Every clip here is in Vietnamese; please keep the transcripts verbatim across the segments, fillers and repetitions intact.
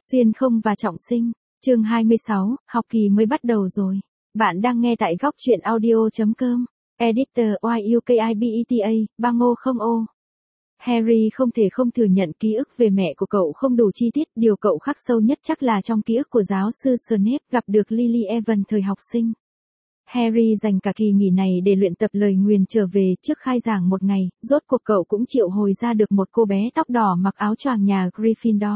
Xuyên không và trọng sinh. Chương hai mươi sáu, học kỳ mới bắt đầu rồi. Bạn đang nghe tại góc truyện audio.com. Editor Y U K I B E T A, bang ô không ô. Harry không thể không thừa nhận ký ức về mẹ của cậu không đủ chi tiết, điều cậu khắc sâu nhất chắc là trong ký ức của giáo sư Snape gặp được Lily Evans thời học sinh. Harry dành cả kỳ nghỉ này để luyện tập lời nguyền trở về trước khai giảng một ngày, rốt cuộc cậu cũng triệu hồi ra được một cô bé tóc đỏ mặc áo choàng nhà Gryffindor.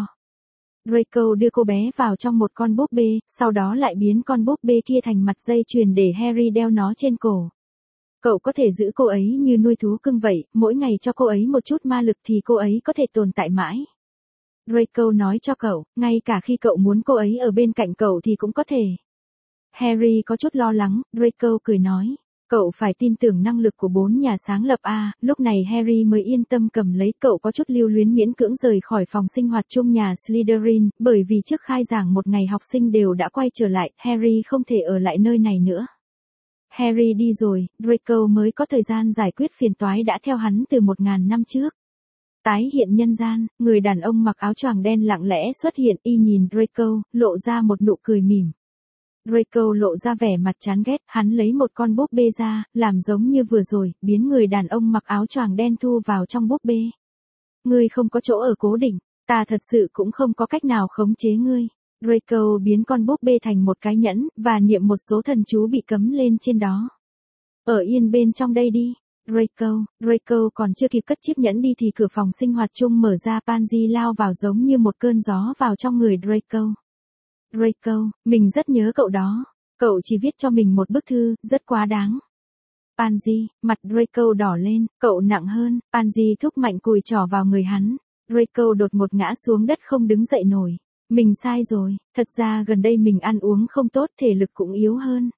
Draco đưa cô bé vào trong một con búp bê, sau đó lại biến con búp bê kia thành mặt dây chuyền để Harry đeo nó trên cổ. Cậu có thể giữ cô ấy như nuôi thú cưng vậy, mỗi ngày cho cô ấy một chút ma lực thì cô ấy có thể tồn tại mãi. Draco nói cho cậu, ngay cả khi cậu muốn cô ấy ở bên cạnh cậu thì cũng có thể. Harry có chút lo lắng, Draco cười nói. Cậu phải tin tưởng năng lực của bốn nhà sáng lập A, lúc này Harry mới yên tâm cầm lấy. Cậu có chút lưu luyến miễn cưỡng rời khỏi phòng sinh hoạt chung nhà Slytherin, bởi vì trước khai giảng một ngày học sinh đều đã quay trở lại, Harry không thể ở lại nơi này nữa. Harry đi rồi, Draco mới có thời gian giải quyết phiền toái đã theo hắn từ một ngàn năm trước. Tái hiện nhân gian, người đàn ông mặc áo choàng đen lặng lẽ xuất hiện, y nhìn Draco, lộ ra một nụ cười mỉm. Draco lộ ra vẻ mặt chán ghét, hắn lấy một con búp bê ra, làm giống như vừa rồi, biến người đàn ông mặc áo choàng đen thu vào trong búp bê. Ngươi không có chỗ ở cố định, ta thật sự cũng không có cách nào khống chế ngươi. Draco biến con búp bê thành một cái nhẫn, và niệm một số thần chú bị cấm lên trên đó. Ở yên bên trong đây đi. Draco, Draco còn chưa kịp cất chiếc nhẫn đi thì cửa phòng sinh hoạt chung mở ra, Pansy lao vào giống như một cơn gió vào trong người Draco. Draco, mình rất nhớ cậu đó. Cậu chỉ viết cho mình một bức thư, rất quá đáng. Pansy, mặt Draco đỏ lên, cậu nặng hơn. Pansy thúc mạnh cùi trỏ vào người hắn. Draco đột ngột ngã xuống đất không đứng dậy nổi. Mình sai rồi, thật ra gần đây mình ăn uống không tốt, thể lực cũng yếu hơn.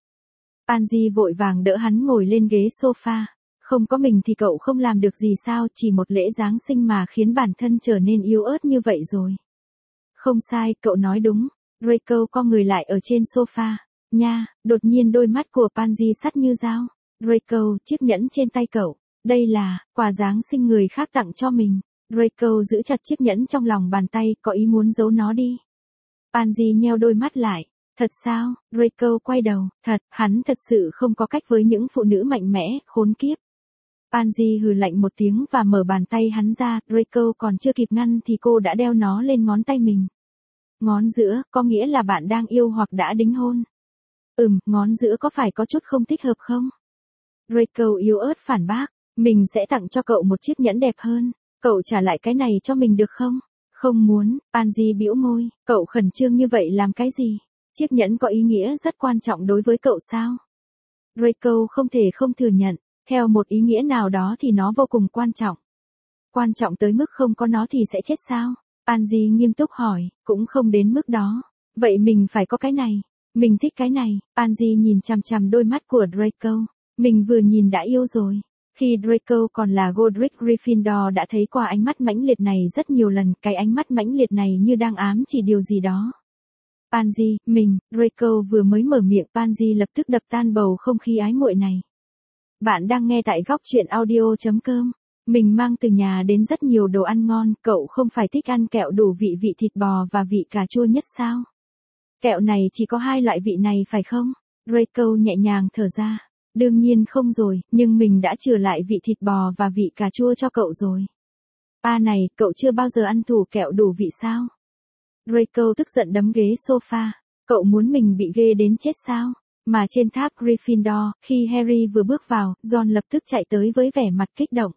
Pansy vội vàng đỡ hắn ngồi lên ghế sofa. Không có mình thì cậu không làm được gì sao, chỉ một lễ Giáng sinh mà khiến bản thân trở nên yếu ớt như vậy rồi. Không sai, cậu nói đúng. Draco co người lại ở trên sofa. Nha, đột nhiên đôi mắt của Pansy sắt như dao. Draco, chiếc nhẫn trên tay cậu. Đây là quà Giáng sinh người khác tặng cho mình. Draco giữ chặt chiếc nhẫn trong lòng bàn tay, có ý muốn giấu nó đi. Pansy nheo đôi mắt lại. Thật sao? Draco quay đầu. Thật, hắn thật sự không có cách với những phụ nữ mạnh mẽ, khốn kiếp. Pansy hừ lạnh một tiếng và mở bàn tay hắn ra. Draco còn chưa kịp ngăn thì cô đã đeo nó lên ngón tay mình. Ngón giữa, có nghĩa là bạn đang yêu hoặc đã đính hôn. Ừm, ngón giữa có phải có chút không thích hợp không? Draco yếu ớt phản bác, mình sẽ tặng cho cậu một chiếc nhẫn đẹp hơn. Cậu trả lại cái này cho mình được không? Không muốn, Pansy bĩu môi, cậu khẩn trương như vậy làm cái gì? Chiếc nhẫn có ý nghĩa rất quan trọng đối với cậu sao? Draco không thể không thừa nhận, theo một ý nghĩa nào đó thì nó vô cùng quan trọng. Quan trọng tới mức không có nó thì sẽ chết sao? Pansy nghiêm túc hỏi, cũng không đến mức đó. Vậy mình phải có cái này. Mình thích cái này. Pansy nhìn chằm chằm đôi mắt của Draco. Mình vừa nhìn đã yêu rồi. Khi Draco còn là Godric Gryffindor đã thấy qua ánh mắt mãnh liệt này rất nhiều lần. Cái ánh mắt mãnh liệt này như đang ám chỉ điều gì đó. Pansy, mình, Draco vừa mới mở miệng, Pansy lập tức đập tan bầu không khí ái muội này. Bạn đang nghe tại góc truyện audio.com. Mình mang từ nhà đến rất nhiều đồ ăn ngon, cậu không phải thích ăn kẹo đủ vị vị thịt bò và vị cà chua nhất sao? Kẹo này chỉ có hai loại vị này phải không? Draco nhẹ nhàng thở ra. Đương nhiên không rồi, nhưng mình đã chừa lại vị thịt bò và vị cà chua cho cậu rồi. À này, cậu chưa bao giờ ăn thù kẹo đủ vị sao? Draco tức giận đấm ghế sofa. Cậu muốn mình bị ghê đến chết sao? Mà trên tháp Gryffindor, khi Harry vừa bước vào, Ron lập tức chạy tới với vẻ mặt kích động.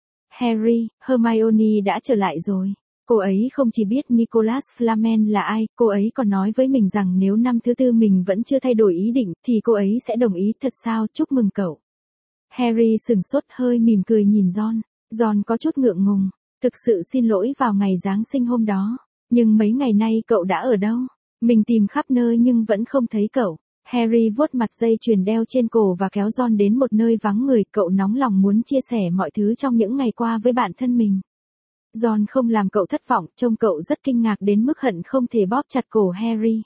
Harry, Hermione đã trở lại rồi. Cô ấy không chỉ biết Nicholas Flamel là ai, cô ấy còn nói với mình rằng nếu năm thứ tư mình vẫn chưa thay đổi ý định, thì cô ấy sẽ đồng ý. Thật sao, chúc mừng cậu. Harry sừng sốt hơi mỉm cười nhìn Ron. Ron có chút ngượng ngùng. Thực sự xin lỗi vào ngày Giáng sinh hôm đó. Nhưng mấy ngày nay cậu đã ở đâu? Mình tìm khắp nơi nhưng vẫn không thấy cậu. Harry vuốt mặt dây chuyền đeo trên cổ và kéo Ron đến một nơi vắng người, cậu nóng lòng muốn chia sẻ mọi thứ trong những ngày qua với bản thân mình. Ron không làm cậu thất vọng, trông cậu rất kinh ngạc đến mức hận không thể bóp chặt cổ Harry.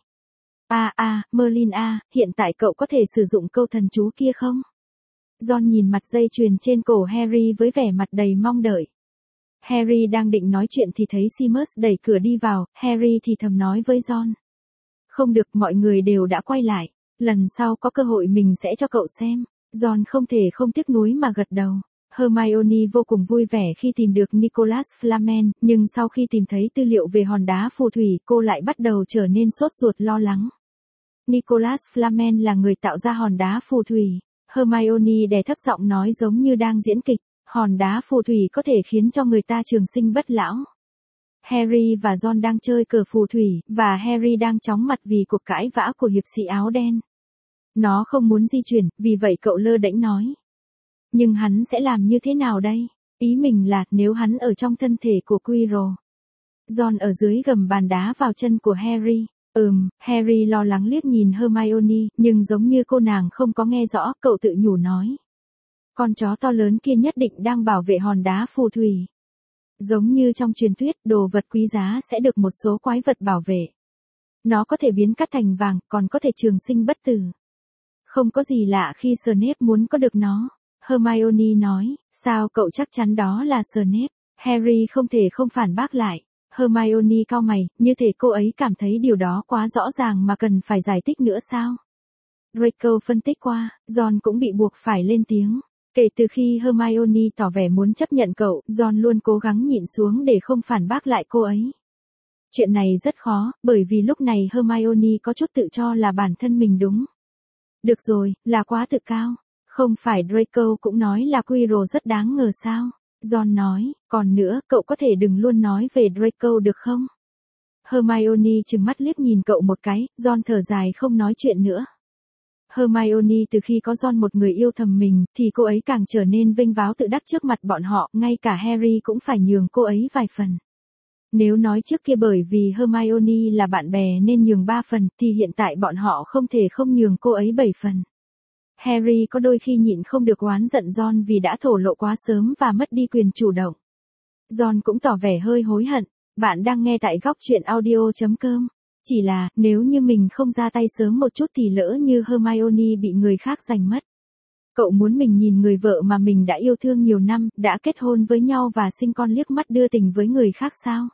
À à, Merlin à, hiện tại cậu có thể sử dụng câu thần chú kia không? Ron nhìn mặt dây chuyền trên cổ Harry với vẻ mặt đầy mong đợi. Harry đang định nói chuyện thì thấy Seamus đẩy cửa đi vào, Harry thì thầm nói với Ron. Không được, mọi người đều đã quay lại. Lần sau có cơ hội mình sẽ cho cậu xem. Ron không thể không tiếc nuối mà gật đầu. Hermione vô cùng vui vẻ khi tìm được Nicholas Flamel, nhưng sau khi tìm thấy tư liệu về hòn đá phù thủy, cô lại bắt đầu trở nên sốt ruột lo lắng. Nicholas Flamel là người tạo ra hòn đá phù thủy. Hermione đè thấp giọng nói giống như đang diễn kịch. Hòn đá phù thủy có thể khiến cho người ta trường sinh bất lão. Harry và Ron đang chơi cờ phù thủy, và Harry đang chóng mặt vì cuộc cãi vã của hiệp sĩ áo đen. Nó không muốn di chuyển, vì vậy cậu lơ đễnh nói. Nhưng hắn sẽ làm như thế nào đây? Ý mình là, nếu hắn ở trong thân thể của Quirrell. Ron ở dưới gầm bàn đá vào chân của Harry. Ừm, Harry lo lắng liếc nhìn Hermione, nhưng giống như cô nàng không có nghe rõ, cậu tự nhủ nói. Con chó to lớn kia nhất định đang bảo vệ hòn đá phù thủy. Giống như trong truyền thuyết, đồ vật quý giá sẽ được một số quái vật bảo vệ. Nó có thể biến cát thành vàng, còn có thể trường sinh bất tử. Không có gì lạ khi Snape muốn có được nó. Hermione nói, sao cậu chắc chắn đó là Snape? Harry không thể không phản bác lại. Hermione cau mày, như thể cô ấy cảm thấy điều đó quá rõ ràng mà cần phải giải thích nữa sao? Draco phân tích qua, Ron cũng bị buộc phải lên tiếng. Kể từ khi Hermione tỏ vẻ muốn chấp nhận cậu, Ron luôn cố gắng nhịn xuống để không phản bác lại cô ấy. Chuyện này rất khó, bởi vì lúc này Hermione có chút tự cho là bản thân mình đúng. Được rồi, là quá tự cao. Không phải Draco cũng nói là Quirrell rất đáng ngờ sao? Ron nói, còn nữa, cậu có thể đừng luôn nói về Draco được không? Hermione trừng mắt liếc nhìn cậu một cái, Ron thở dài không nói chuyện nữa. Hermione từ khi có Ron một người yêu thầm mình, thì cô ấy càng trở nên vênh váo tự đắc trước mặt bọn họ, ngay cả Harry cũng phải nhường cô ấy vài phần. Nếu nói trước kia bởi vì Hermione là bạn bè nên nhường ba phần, thì hiện tại bọn họ không thể không nhường cô ấy bảy phần. Harry có đôi khi nhịn không được oán giận Ron vì đã thổ lộ quá sớm và mất đi quyền chủ động. Ron cũng tỏ vẻ hơi hối hận. Bạn đang nghe tại góc truyện audio chấm com. Chỉ là, nếu như mình không ra tay sớm một chút thì lỡ như Hermione bị người khác giành mất. Cậu muốn mình nhìn người vợ mà mình đã yêu thương nhiều năm, đã kết hôn với nhau và sinh con liếc mắt đưa tình với người khác sao?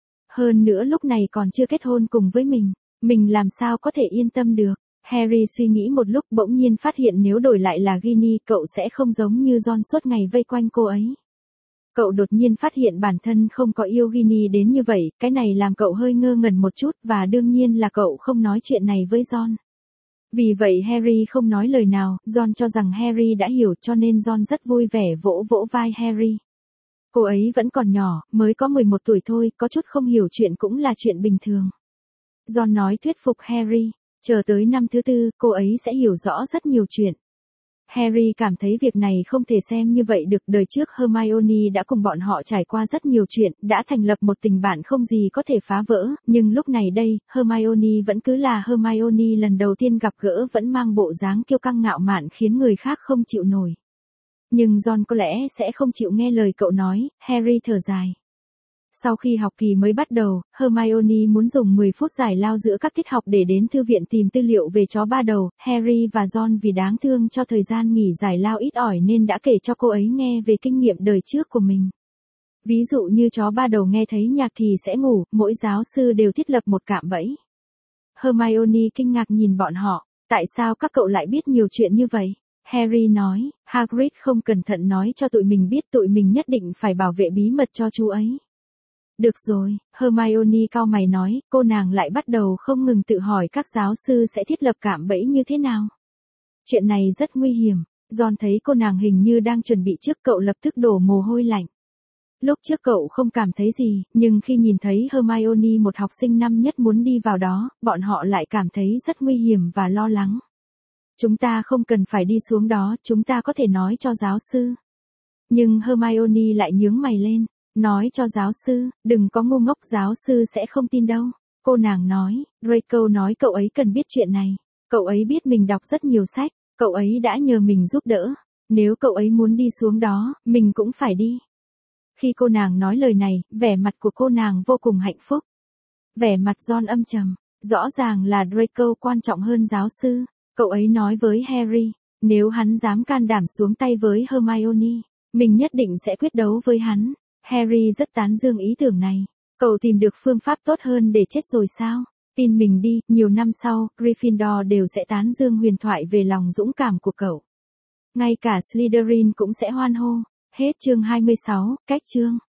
Hơn nữa lúc này còn chưa kết hôn cùng với mình, mình làm sao có thể yên tâm được? Harry suy nghĩ một lúc bỗng nhiên phát hiện nếu đổi lại là Ginny cậu sẽ không giống như Ron suốt ngày vây quanh cô ấy. Cậu đột nhiên phát hiện bản thân không có yêu Ginny đến như vậy, cái này làm cậu hơi ngơ ngẩn một chút và đương nhiên là cậu không nói chuyện này với Ron. Vì vậy Harry không nói lời nào, Ron cho rằng Harry đã hiểu cho nên Ron rất vui vẻ vỗ vỗ vai Harry. Cô ấy vẫn còn nhỏ, mới có mười một tuổi thôi, có chút không hiểu chuyện cũng là chuyện bình thường. Ron nói thuyết phục Harry. Chờ tới năm thứ tư, cô ấy sẽ hiểu rõ rất nhiều chuyện. Harry cảm thấy việc này không thể xem như vậy được. Đời trước Hermione đã cùng bọn họ trải qua rất nhiều chuyện, đã thành lập một tình bạn không gì có thể phá vỡ, nhưng lúc này đây, Hermione vẫn cứ là Hermione lần đầu tiên gặp gỡ vẫn mang bộ dáng kiêu căng ngạo mạn khiến người khác không chịu nổi. Nhưng Ron có lẽ sẽ không chịu nghe lời cậu nói, Harry thở dài. Sau khi học kỳ mới bắt đầu, Hermione muốn dùng mười phút giải lao giữa các tiết học để đến thư viện tìm tư liệu về chó ba đầu. Harry và Ron vì đáng thương cho thời gian nghỉ giải lao ít ỏi nên đã kể cho cô ấy nghe về kinh nghiệm đời trước của mình. Ví dụ như chó ba đầu nghe thấy nhạc thì sẽ ngủ, mỗi giáo sư đều thiết lập một cạm bẫy. Hermione kinh ngạc nhìn bọn họ, tại sao các cậu lại biết nhiều chuyện như vậy? Harry nói, Hagrid không cẩn thận nói cho tụi mình biết tụi mình nhất định phải bảo vệ bí mật cho chú ấy. Được rồi, Hermione cau mày nói, cô nàng lại bắt đầu không ngừng tự hỏi các giáo sư sẽ thiết lập cạm bẫy như thế nào. Chuyện này rất nguy hiểm, Ron thấy cô nàng hình như đang chuẩn bị trước cậu lập tức đổ mồ hôi lạnh. Lúc trước cậu không cảm thấy gì, nhưng khi nhìn thấy Hermione một học sinh năm nhất muốn đi vào đó, bọn họ lại cảm thấy rất nguy hiểm và lo lắng. Chúng ta không cần phải đi xuống đó, chúng ta có thể nói cho giáo sư. Nhưng Hermione lại nhướng mày lên. Nói cho giáo sư, đừng có ngu ngốc, giáo sư sẽ không tin đâu. Cô nàng nói, Draco nói cậu ấy cần biết chuyện này. Cậu ấy biết mình đọc rất nhiều sách, cậu ấy đã nhờ mình giúp đỡ. Nếu cậu ấy muốn đi xuống đó, mình cũng phải đi. Khi cô nàng nói lời này, vẻ mặt của cô nàng vô cùng hạnh phúc. Vẻ mặt Ron âm trầm, rõ ràng là Draco quan trọng hơn giáo sư. Cậu ấy nói với Harry, nếu hắn dám can đảm xuống tay với Hermione, mình nhất định sẽ quyết đấu với hắn. Harry rất tán dương ý tưởng này. Cậu tìm được phương pháp tốt hơn để chết rồi sao? Tin mình đi, nhiều năm sau, Gryffindor đều sẽ tán dương huyền thoại về lòng dũng cảm của cậu. Ngay cả Slytherin cũng sẽ hoan hô. Hết chương hai mươi sáu, cách chương.